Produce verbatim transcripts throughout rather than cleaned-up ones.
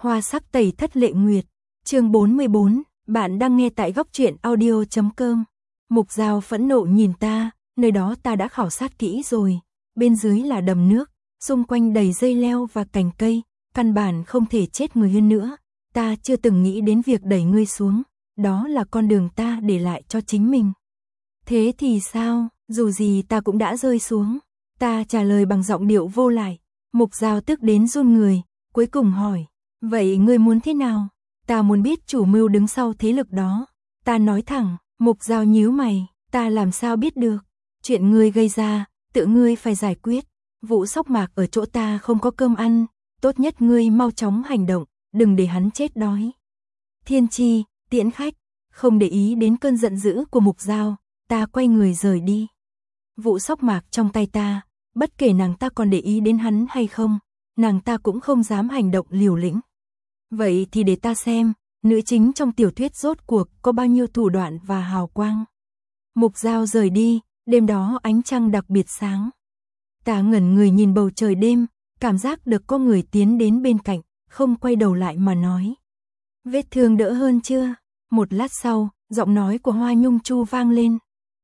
Hoa sắc tẩy thất lệ nguyệt, chương bốn mươi bốn, bạn đang nghe tại góc truyện audio chấm com. Mục Dao phẫn nộ nhìn ta, nơi đó ta đã khảo sát kỹ rồi, bên dưới là đầm nước, xung quanh đầy dây leo và cành cây, căn bản không thể chết người hơn nữa, ta chưa từng nghĩ đến việc đẩy ngươi xuống, đó là con đường ta để lại cho chính mình. Thế thì sao, dù gì ta cũng đã rơi xuống, ta trả lời bằng giọng điệu vô lại. Mục Dao tức đến run người, cuối cùng hỏi, vậy ngươi muốn thế nào? Ta muốn biết chủ mưu đứng sau thế lực đó. Ta nói thẳng. Mục Dao nhíu mày, ta làm sao biết được? Chuyện ngươi gây ra, tự ngươi phải giải quyết. Vụ Sóc Mạc ở chỗ ta không có cơm ăn, tốt nhất ngươi mau chóng hành động, đừng để hắn chết đói. Thiên Chi, tiễn khách, không để ý đến cơn giận dữ của Mục Dao, ta quay người rời đi. Vụ Sóc Mạc trong tay ta, bất kể nàng ta còn để ý đến hắn hay không, nàng ta cũng không dám hành động liều lĩnh. Vậy thì để ta xem, nữ chính trong tiểu thuyết rốt cuộc có bao nhiêu thủ đoạn và hào quang. Mục Dao rời đi, đêm đó ánh trăng đặc biệt sáng. Ta ngẩn người nhìn bầu trời đêm, cảm giác được có người tiến đến bên cạnh, không quay đầu lại mà nói. Vết thương đỡ hơn chưa? Một lát sau, giọng nói của Hoa Nhung Chu vang lên.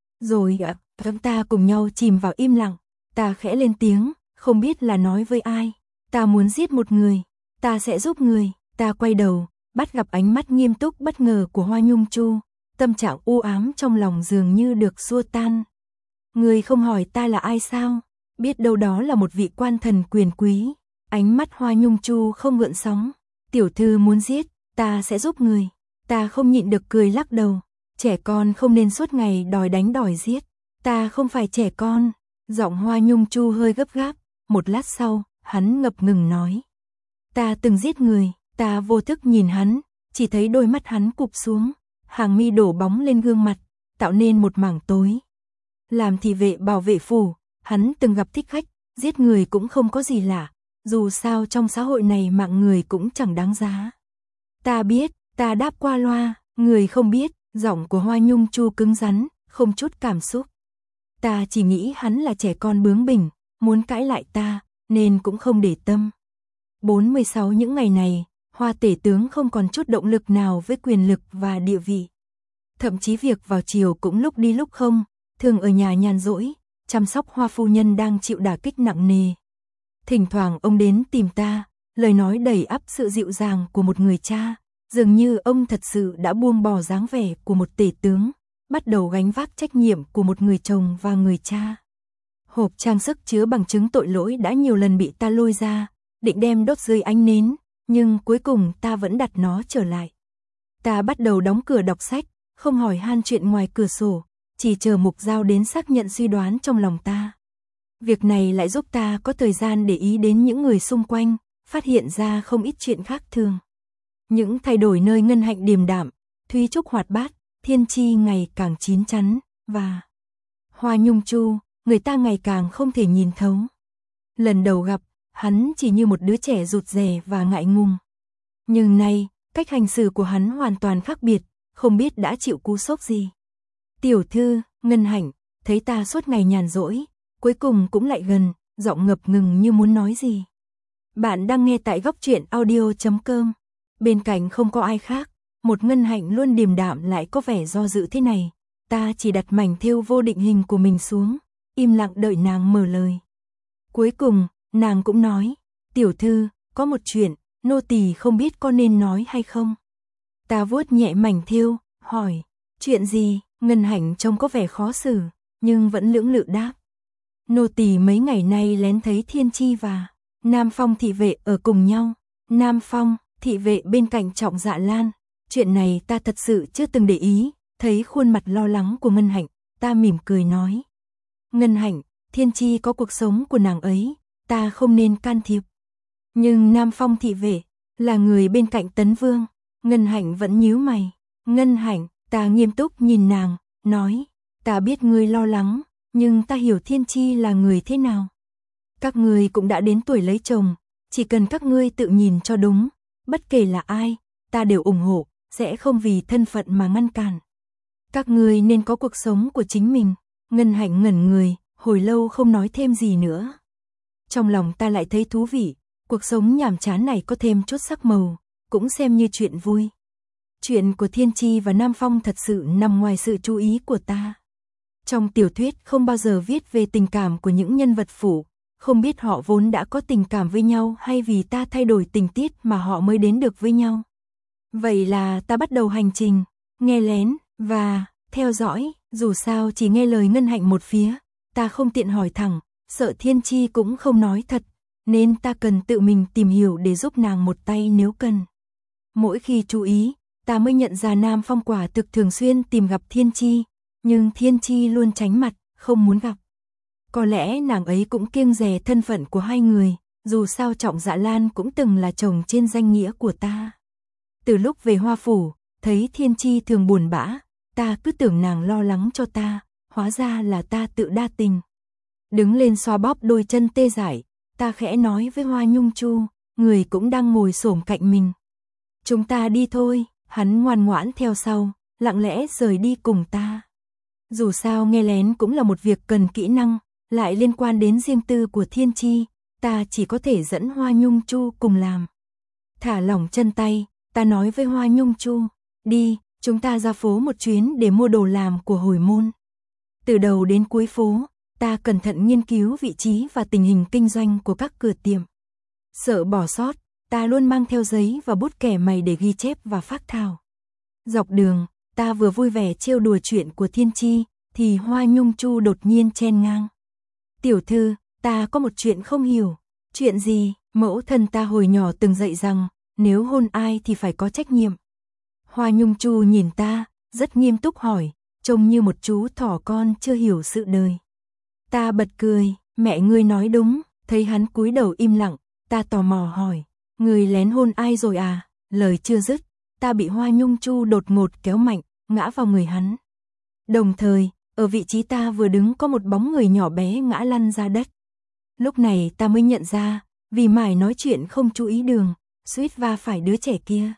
Rồi ạ, chúng ta cùng nhau chìm vào im lặng. Ta khẽ lên tiếng, không biết là nói với ai. Ta muốn giết một người, ta sẽ giúp người. Ta quay đầu, bắt gặp ánh mắt nghiêm túc bất ngờ của Hoa Nhung Chu, tâm trạng u ám trong lòng dường như được xua tan. Người không hỏi ta là ai sao? Biết đâu đó là một vị quan thần quyền quý. Ánh mắt Hoa Nhung Chu không gợn sóng. Tiểu thư muốn giết, ta sẽ giúp người. Ta không nhịn được cười lắc đầu. Trẻ con không nên suốt ngày đòi đánh đòi giết. Ta không phải trẻ con. Giọng Hoa Nhung Chu hơi gấp gáp. Một lát sau, hắn ngập ngừng nói. Ta từng giết người. Ta vô thức nhìn hắn, chỉ thấy đôi mắt hắn cụp xuống, hàng mi đổ bóng lên gương mặt, tạo nên một mảng tối. Làm thị vệ bảo vệ phủ, hắn từng gặp thích khách, giết người cũng không có gì lạ, dù sao trong xã hội này mạng người cũng chẳng đáng giá. Ta biết, ta đáp qua loa, người không biết, giọng của Hoa Nhung Chu cứng rắn, không chút cảm xúc. Ta chỉ nghĩ hắn là trẻ con bướng bỉnh, muốn cãi lại ta, nên cũng không để tâm. bốn mươi sáu những ngày này, Hoa tể tướng không còn chút động lực nào với quyền lực và địa vị. Thậm chí việc vào chiều cũng lúc đi lúc không, thường ở nhà nhàn rỗi, chăm sóc Hoa phu nhân đang chịu đả kích nặng nề. Thỉnh thoảng ông đến tìm ta, lời nói đầy ắp sự dịu dàng của một người cha, dường như ông thật sự đã buông bỏ dáng vẻ của một tể tướng, bắt đầu gánh vác trách nhiệm của một người chồng và người cha. Hộp trang sức chứa bằng chứng tội lỗi đã nhiều lần bị ta lôi ra, định đem đốt dưới ánh nến. Nhưng cuối cùng ta vẫn đặt nó trở lại. Ta bắt đầu đóng cửa đọc sách, không hỏi han chuyện ngoài cửa sổ, chỉ chờ Mục Dao đến xác nhận suy đoán trong lòng ta. Việc này lại giúp ta có thời gian để ý đến những người xung quanh, phát hiện ra không ít chuyện khác thường. Những thay đổi nơi Ngân Hạnh điềm đạm, Thúy Trúc hoạt bát, Thiên Chi ngày càng chín chắn, và Hoa Nhung Chu, người ta ngày càng không thể nhìn thấu. Lần đầu gặp, hắn chỉ như một đứa trẻ rụt rè và ngại ngùng. Nhưng nay, cách hành xử của hắn hoàn toàn khác biệt, không biết đã chịu cú sốc gì. Tiểu thư, Ngân Hạnh, thấy ta suốt ngày nhàn rỗi, cuối cùng cũng lại gần, giọng ngập ngừng như muốn nói gì. Bạn đang nghe tại góc truyện audio chấm com. Bên cạnh không có ai khác, một Ngân Hạnh luôn điềm đạm lại có vẻ do dự thế này. Ta chỉ đặt mảnh thêu vô định hình của mình xuống, im lặng đợi nàng mở lời. Cuối cùng, nàng cũng nói, tiểu thư, có một chuyện, nô tỳ không biết có nên nói hay không. Ta vuốt nhẹ mảnh thêu, hỏi, chuyện gì? Ngân Hạnh trông có vẻ khó xử, nhưng vẫn lưỡng lự đáp. Nô tỳ mấy ngày nay lén thấy Thiên Chi và Nam Phong thị vệ ở cùng nhau. Nam Phong, thị vệ bên cạnh Trọng Dạ Lan. Chuyện này ta thật sự chưa từng để ý, thấy khuôn mặt lo lắng của Ngân Hạnh, ta mỉm cười nói. Ngân Hạnh, Thiên Chi có cuộc sống của nàng ấy. Ta không nên can thiệp. Nhưng Nam Phong thị vệ là người bên cạnh Tấn Vương. Ngân Hạnh vẫn nhíu mày. Ngân Hạnh, ta nghiêm túc nhìn nàng, nói, ta biết ngươi lo lắng, nhưng ta hiểu Thiên Chi là người thế nào. Các ngươi cũng đã đến tuổi lấy chồng, chỉ cần các ngươi tự nhìn cho đúng, bất kể là ai, ta đều ủng hộ, sẽ không vì thân phận mà ngăn cản. Các ngươi nên có cuộc sống của chính mình. Ngân Hạnh ngẩn người, hồi lâu không nói thêm gì nữa. Trong lòng ta lại thấy thú vị, cuộc sống nhàm chán này có thêm chút sắc màu, cũng xem như chuyện vui. Chuyện của Thiên Chi và Nam Phong thật sự nằm ngoài sự chú ý của ta. Trong tiểu thuyết không bao giờ viết về tình cảm của những nhân vật phụ, không biết họ vốn đã có tình cảm với nhau hay vì ta thay đổi tình tiết mà họ mới đến được với nhau. Vậy là ta bắt đầu hành trình, nghe lén, và theo dõi, dù sao chỉ nghe lời Ngân Hạnh một phía, ta không tiện hỏi thẳng, sợ Thiên Chi cũng không nói thật, nên ta cần tự mình tìm hiểu để giúp nàng một tay nếu cần. Mỗi khi chú ý, ta mới nhận ra Nam Phong quả thực thường xuyên tìm gặp Thiên Chi, nhưng Thiên Chi luôn tránh mặt, không muốn gặp. Có lẽ nàng ấy cũng kiêng dè thân phận của hai người, dù sao Trọng Dạ Lan cũng từng là chồng trên danh nghĩa của ta. Từ lúc về Hoa Phủ, thấy Thiên Chi thường buồn bã, ta cứ tưởng nàng lo lắng cho ta, hóa ra là ta tự đa tình. Đứng lên xoa bóp đôi chân tê dại, ta khẽ nói với Hoa Nhung Chu, người cũng đang ngồi xổm cạnh mình. Chúng ta đi thôi, hắn ngoan ngoãn theo sau, lặng lẽ rời đi cùng ta. Dù sao nghe lén cũng là một việc cần kỹ năng, lại liên quan đến riêng tư của Thiên Chi, ta chỉ có thể dẫn Hoa Nhung Chu cùng làm. Thả lỏng chân tay, ta nói với Hoa Nhung Chu, đi, chúng ta ra phố một chuyến để mua đồ làm của hồi môn. Từ đầu đến cuối phố, ta cẩn thận nghiên cứu vị trí và tình hình kinh doanh của các cửa tiệm. Sợ bỏ sót, ta luôn mang theo giấy và bút kẻ mày để ghi chép và phác thảo. Dọc đường, ta vừa vui vẻ trêu đùa chuyện của Thiên Chi, thì Hoa Nhung Chu đột nhiên chen ngang. Tiểu thư, ta có một chuyện không hiểu. Chuyện gì? Mẫu thân ta hồi nhỏ từng dạy rằng, nếu hôn ai thì phải có trách nhiệm. Hoa Nhung Chu nhìn ta, rất nghiêm túc hỏi, trông như một chú thỏ con chưa hiểu sự đời. Ta bật cười, mẹ ngươi nói đúng, thấy hắn cúi đầu im lặng, ta tò mò hỏi, ngươi lén hôn ai rồi à? Lời chưa dứt, ta bị Hoa Nhung Chu đột ngột kéo mạnh, ngã vào người hắn. Đồng thời, ở vị trí ta vừa đứng có một bóng người nhỏ bé ngã lăn ra đất. Lúc này ta mới nhận ra, vì mải nói chuyện không chú ý đường, suýt va phải đứa trẻ kia.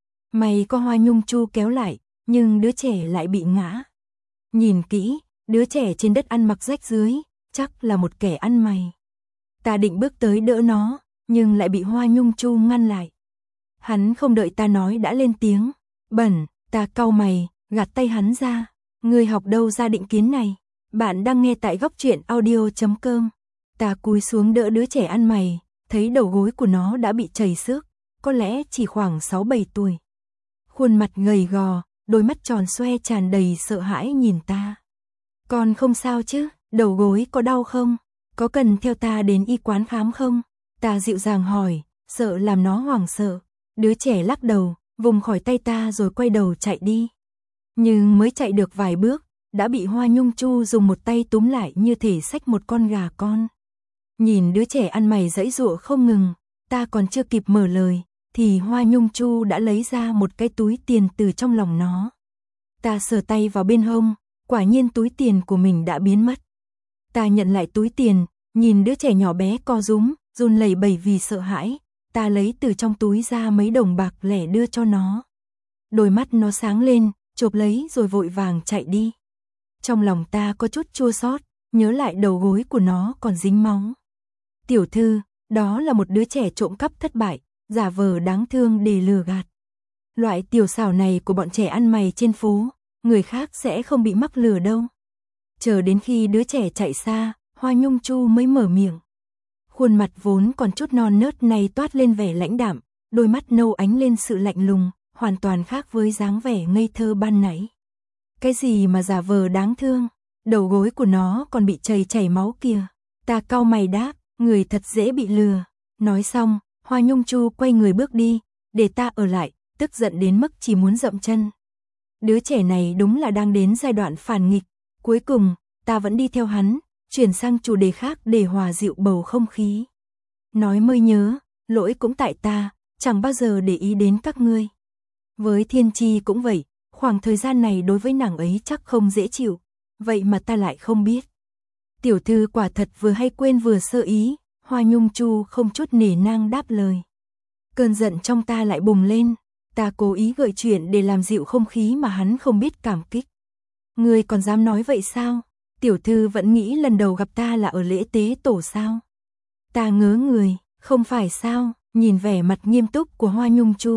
May có Hoa Nhung Chu kéo lại, nhưng đứa trẻ lại bị ngã. Nhìn kỹ, đứa trẻ trên đất ăn mặc rách rưới, chắc là một kẻ ăn mày. Ta định bước tới đỡ nó, nhưng lại bị Hoa Nhung Chu ngăn lại. Hắn không đợi ta nói đã lên tiếng, bẩn, ta cau mày, gạt tay hắn ra. Ngươi học đâu ra định kiến này? Bạn đang nghe tại góc truyện audio chấm com. Ta cúi xuống đỡ đứa trẻ ăn mày, thấy đầu gối của nó đã bị chảy xước, có lẽ chỉ khoảng sáu bảy tuổi. Khuôn mặt gầy gò, đôi mắt tròn xoe tràn đầy sợ hãi nhìn ta. Con không sao chứ? Đầu gối có đau không? Có cần theo ta đến y quán khám không? Ta dịu dàng hỏi, sợ làm nó hoảng sợ. Đứa trẻ lắc đầu, vùng khỏi tay ta rồi quay đầu chạy đi. Nhưng mới chạy được vài bước, đã bị Hoa Nhung Chu dùng một tay túm lại như thể xách một con gà con. Nhìn đứa trẻ ăn mày giãy giụa không ngừng, ta còn chưa kịp mở lời, thì Hoa Nhung Chu đã lấy ra một cái túi tiền từ trong lòng nó. Ta sờ tay vào bên hông, quả nhiên túi tiền của mình đã biến mất. Ta nhận lại túi tiền, nhìn đứa trẻ nhỏ bé co rúm, run lẩy bẩy vì sợ hãi, ta lấy từ trong túi ra mấy đồng bạc lẻ đưa cho nó. Đôi mắt nó sáng lên, chộp lấy rồi vội vàng chạy đi. Trong lòng ta có chút chua xót, nhớ lại đầu gối của nó còn dính máu. Tiểu thư, đó là một đứa trẻ trộm cắp thất bại, giả vờ đáng thương để lừa gạt. Loại tiểu xảo này của bọn trẻ ăn mày trên phố, người khác sẽ không bị mắc lừa đâu. Chờ đến khi đứa trẻ chạy xa, Hoa Nhung Chu mới mở miệng. Khuôn mặt vốn còn chút non nớt này toát lên vẻ lãnh đạm, đôi mắt nâu ánh lên sự lạnh lùng, hoàn toàn khác với dáng vẻ ngây thơ ban nãy. Cái gì mà giả vờ đáng thương, đầu gối của nó còn bị chảy chảy máu kìa. Ta cau mày đáp, người thật dễ bị lừa. Nói xong, Hoa Nhung Chu quay người bước đi, để ta ở lại, tức giận đến mức chỉ muốn dậm chân. Đứa trẻ này đúng là đang đến giai đoạn phản nghịch. Cuối cùng, ta vẫn đi theo hắn, chuyển sang chủ đề khác để hòa dịu bầu không khí. Nói mới nhớ, lỗi cũng tại ta, chẳng bao giờ để ý đến các ngươi. Với Thiên Chi cũng vậy, khoảng thời gian này đối với nàng ấy chắc không dễ chịu, vậy mà ta lại không biết. Tiểu thư quả thật vừa hay quên vừa sơ ý, Hoa Nhung Chu không chút nể nang đáp lời. Cơn giận trong ta lại bùng lên, ta cố ý gợi chuyện để làm dịu không khí mà hắn không biết cảm kích. Ngươi còn dám nói vậy sao? Tiểu thư vẫn nghĩ lần đầu gặp ta là ở lễ tế tổ sao? Ta ngớ người, không phải sao? Nhìn vẻ mặt nghiêm túc của Hoa Nhung Chu,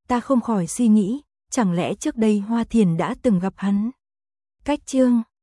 ta không khỏi suy nghĩ, chẳng lẽ trước đây Hoa Thiền đã từng gặp hắn. Cách chương